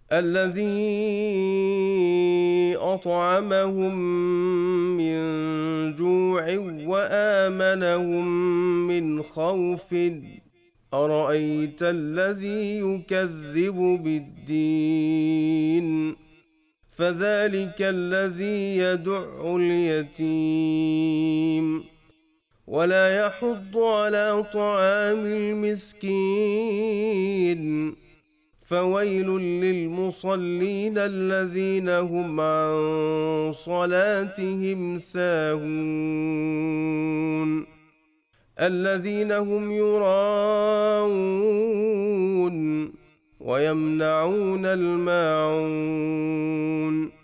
الذي أطعمهم من جوع وآمنهم من خوف أرأيت الذي يكذب بالدين فذلك الذي يدع اليتيم ولا يحض على طعام المسكين فويل للمصلين الذين هم عن صلاتهم ساهون الذين هم يراءون ويمنعون الماعون